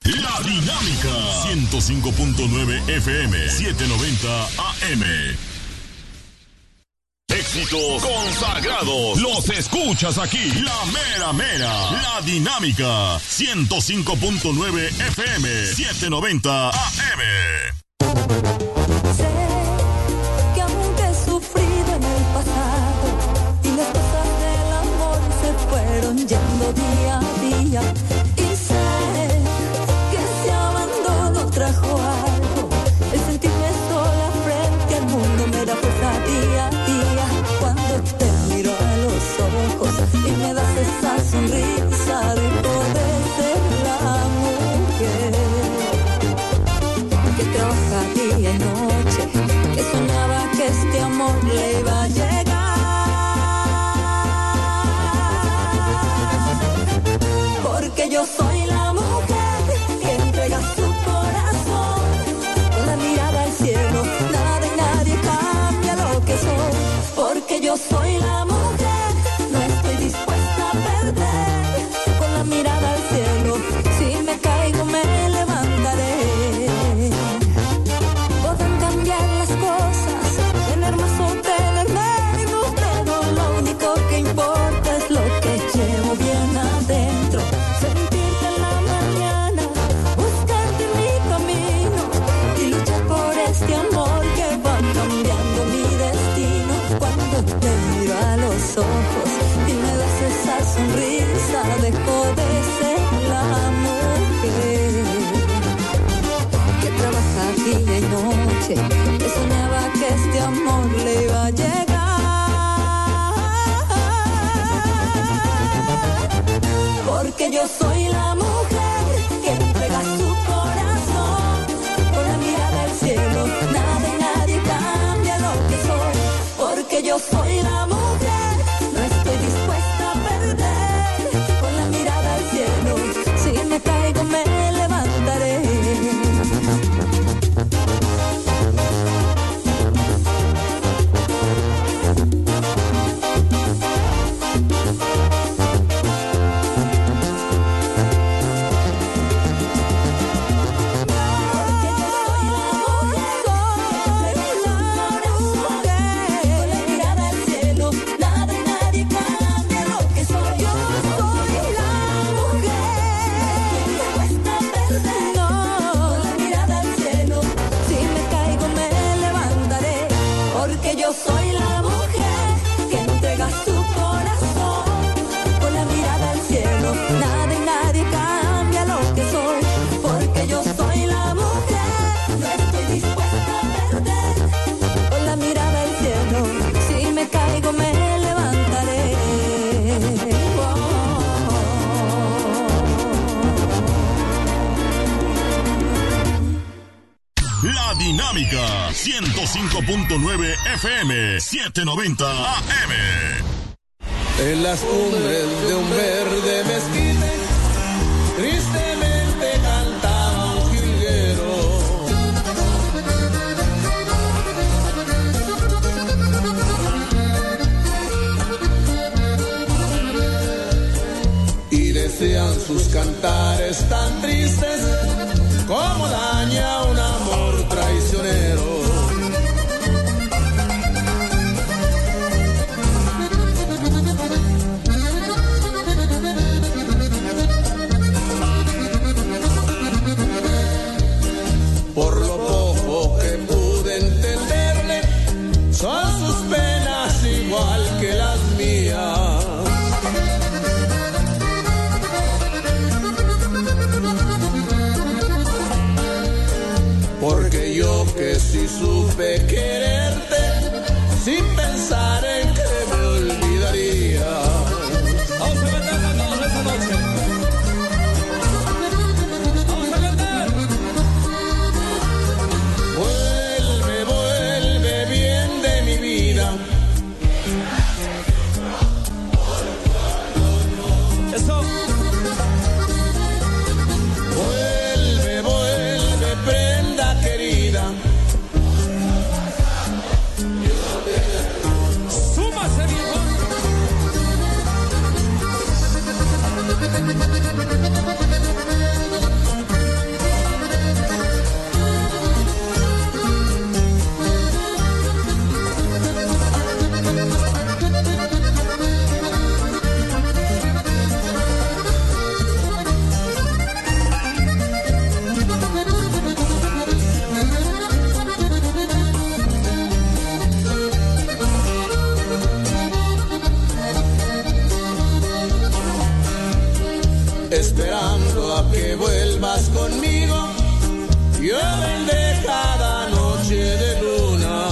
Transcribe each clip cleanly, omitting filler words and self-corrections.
La Dinámica 105.9 FM 790 AM. Éxitos consagrados los escuchas aquí. La mera mera. La Dinámica 105.9 FM 790 AM. Sé que aunque he sufrido en el pasado y las cosas del amor se fueron yendo día a día, y sé que ese abandono trajo algo, el sentirme sola frente al mundo me da fuerza día a día. Cuando te miro a los ojos y me das esa sonrisa de poder ser la mujer que trabaja día y noche, que soñaba que este amor le iba a llegar. Porque yo soy la mujer que entrega su corazón, con la mirada al cielo, nada y nadie cambia lo que soy. Porque yo soy la mujer, no estoy dispuesta a perder, con la mirada al cielo, si me caigo me levantaré. Pueden cambiar las cosas, tener más o tener menos, pero lo único que importa es lo que llevo bien adentro. Sentirte en la mañana, buscarte en mi camino y luchar por este amor que va cambiando mi destino. Cuando te miro a los ojos y me das esa sonrisa, dejo de ser la mujer que trabaja día y noche, que soñaba que este amor le iba a llegar. Porque yo soy la mujer que entrega su corazón, con la mirada al cielo, nada y nadie cambia lo que soy. Porque yo soy la mujer, no estoy dispuesta a perder, con la mirada al cielo, si me caigo me levantaré. Yo soy la mujer que entrega su corazón, con la mirada al cielo, nada y nadie cambia lo que soy. Porque yo soy la mujer, no estoy dispuesta a perder, con la mirada al cielo, si me caigo me levantaré. La Dinámica 105.9 FM 790 AM. En las cumbres de un verde mezquite, tristemente cantaba un jilguero. Y decían sus cantares tan tristes, como daña un amor traicionero. Por lo poco que pude entenderle, son sus penas igual que las mías. Porque yo que sí supe quererte, sin pensar en que me olvidaría. Vamos a cantar todos esta noche. Vamos a cantar. Vuelve, vuelve bien de mi vida. Eso. Vuelve, vuelve, prenda querida. que vuelvas conmigo, yo vendré cada noche de luna.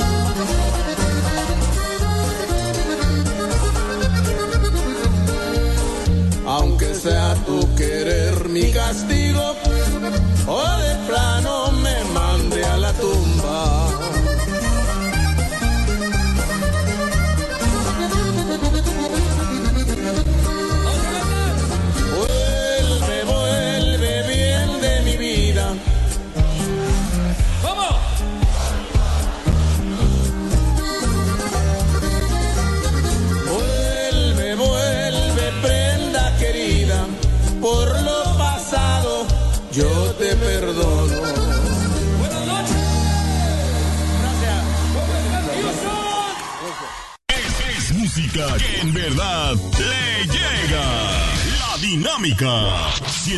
Aunque sea tu querer mi castigo, o de plano me mande a la tumba. Vuelve, vuelve bien de mi vida. ¿Cómo? Vuelve, vuelve, prenda querida, por lo pasado yo te perdono. Buenas noches. Gracias. Es música que en verdad le llega. La Dinámica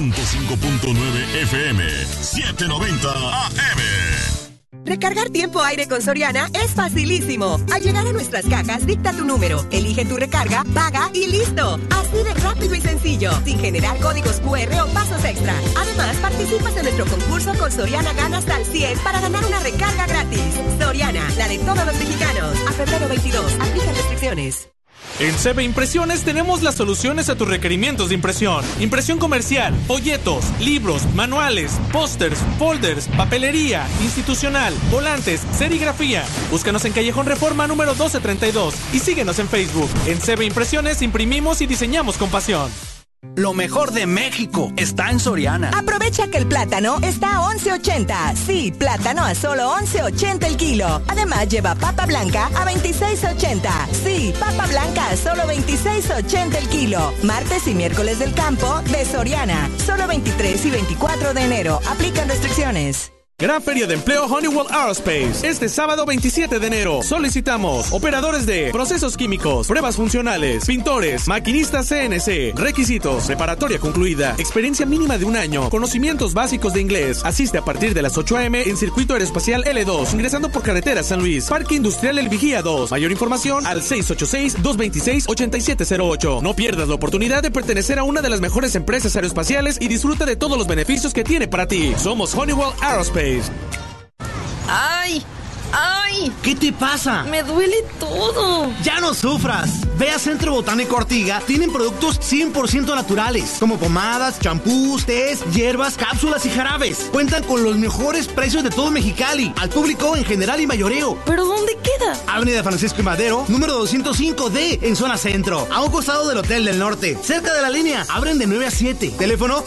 105.9 FM 790 AM. Recargar tiempo aire con Soriana es facilísimo. Al llegar a nuestras cajas, dicta tu número, elige tu recarga, paga y listo. Así de rápido y sencillo, sin generar códigos QR o pasos extra. Además, participas en nuestro concurso con Soriana Gana hasta el 100 para ganar una recarga gratis. Soriana, la de todos los mexicanos. A febrero 22, aplican restricciones. En CB Impresiones tenemos las soluciones a tus requerimientos de impresión. Impresión comercial, folletos, libros, manuales, pósters, folders, papelería, institucional, volantes, serigrafía. Búscanos en Callejón Reforma número 1232 y síguenos en Facebook. En CB Impresiones imprimimos y diseñamos con pasión. Lo mejor de México está en Soriana. Aprovecha que el plátano está a 11.80. Sí, plátano a solo 11.80 el kilo. Además, lleva papa blanca a 26.80. Sí, papa blanca a solo 26.80 el kilo. Martes y miércoles del campo de Soriana. Solo 23 y 24 de enero. Aplican restricciones. Gran Feria de Empleo Honeywell Aerospace. Este sábado 27 de enero. Solicitamos operadores de procesos químicos, pruebas funcionales, pintores, maquinistas CNC. Requisitos: preparatoria concluida, experiencia mínima de 1 año, conocimientos básicos de inglés. Asiste a partir de las 8 a.m. en Circuito Aeroespacial L2, ingresando por carretera San Luis. Parque Industrial El Vigía 2. Mayor información al 686-226-8708. No pierdas la oportunidad de pertenecer a una de las mejores empresas aeroespaciales y disfruta de todos los beneficios que tiene para ti. Somos Honeywell Aerospace. ¡Ay! ¡Ay! ¿Qué te pasa? Me duele todo. Ya no sufras. Ve a Centro Botánico Ortiga. Tienen productos 100% naturales, como pomadas, champús, tés, hierbas, cápsulas y jarabes. Cuentan con los mejores precios de todo Mexicali, al público en general y mayoreo. ¿Pero dónde queda? Avenida Francisco y Madero, número 205D, en zona centro, a un costado del Hotel del Norte, cerca de la línea. Abren de 9 a 7. Teléfono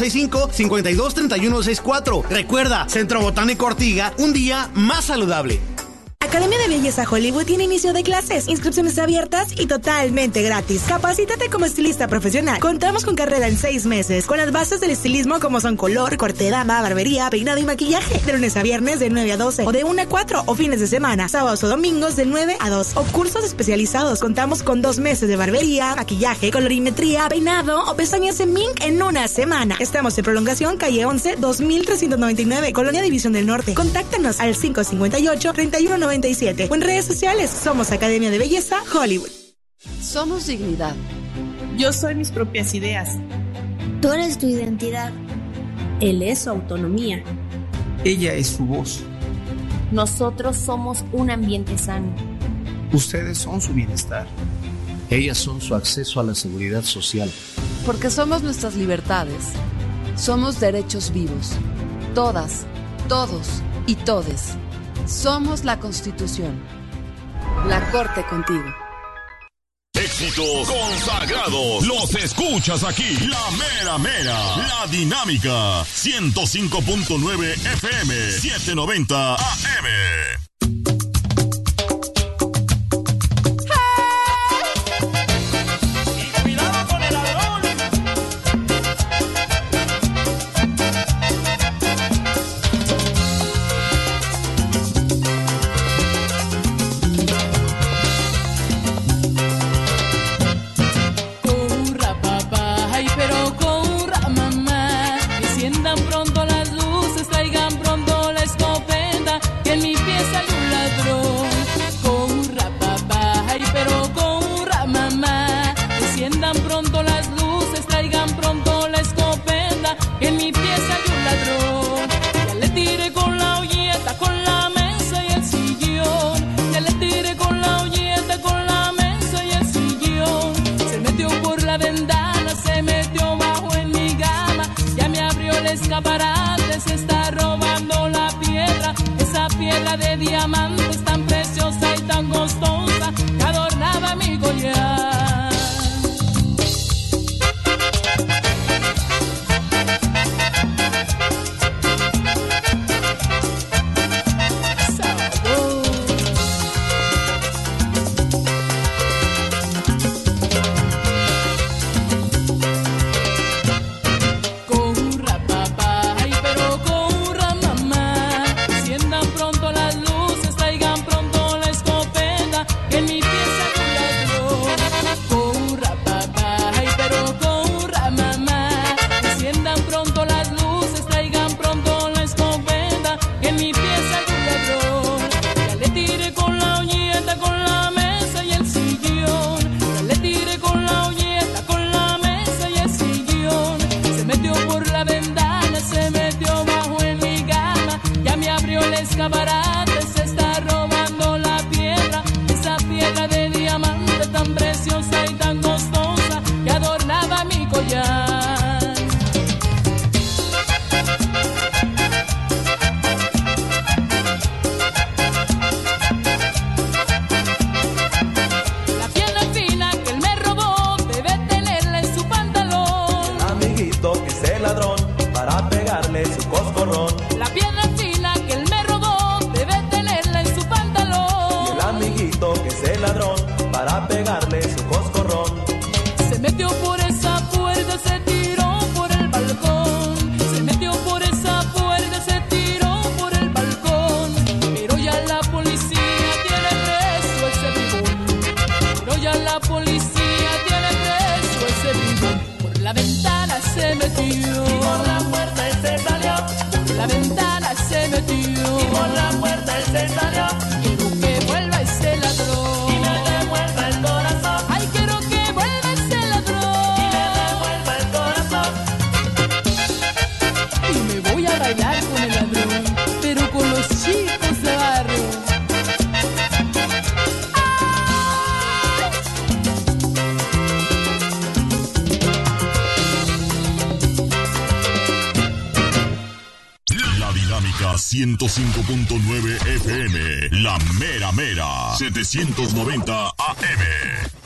6865-523164. Recuerda, Centro Botánico Ortiga, un día más saludable. Academia de Belleza Hollywood tiene inicio de clases, inscripciones abiertas y totalmente gratis. Capacítate como estilista profesional. Contamos con carrera en 6 meses, con las bases del estilismo como son color, corte de dama, barbería, peinado y maquillaje. De lunes a viernes de 9 a 12 o de 1 a 4 o fines de semana, sábados o domingos de 9 a 2 o cursos especializados. Contamos con 2 meses de barbería, maquillaje, colorimetría, peinado o pestañas en mink en 1 semana. Estamos en prolongación calle 11, 2399, Colonia División del Norte. Contáctanos al 558-3197 o en redes sociales. Somos Academia de Belleza Hollywood. Somos dignidad. Yo soy mis propias ideas. Tú eres tu identidad. Él es su autonomía. Ella es su voz. Nosotros somos un ambiente sano. Ustedes son su bienestar. Ellas son su acceso a la seguridad social. Porque somos nuestras libertades. Somos derechos vivos. Todas, todos y todes. Somos la Constitución. La Corte contigo. Éxitos consagrados los escuchas aquí. La mera mera. La Dinámica 105.9 FM 790 AM. Pronto las luces, traigan pronto la escopeta, que en mi pieza escaparate se está robando la piedra, esa piedra de diamantes tan preciosa y tan costosa que adornaba mi collar. Escaparate se está robando la piedra, esa piedra de diamante tan preciosa y tan costosa que adornaba mi collar. La piedra fina que él me robó debe tenerla en su pantalón. El amiguito que es el ladrón para pegarle su coscorrón. La piedra fina que él me robó debe tenerla en su pantalón. Y el amiguito que es el ladrón para pegarle su coscorrón. Se metió por esa puerta, se tiró por el balcón. Se metió por esa puerta, se tiró por el balcón. Pero ya la policía tiene preso ese bribón. Pero ya la policía tiene preso ese bribón. Por la ventana se metió y por la puerta él se salió. Por la ventana se metió y por la puerta él se salió. Quiero que vuelva ese ladrón y me devuelva el corazón. Ay, quiero que vuelva ese ladrón y me devuelva el corazón. Y me voy a bailar con el ladrón, pero con los chicos de barrio. La Dinámica 105.9 FM, La Mera Mera, 790 AM.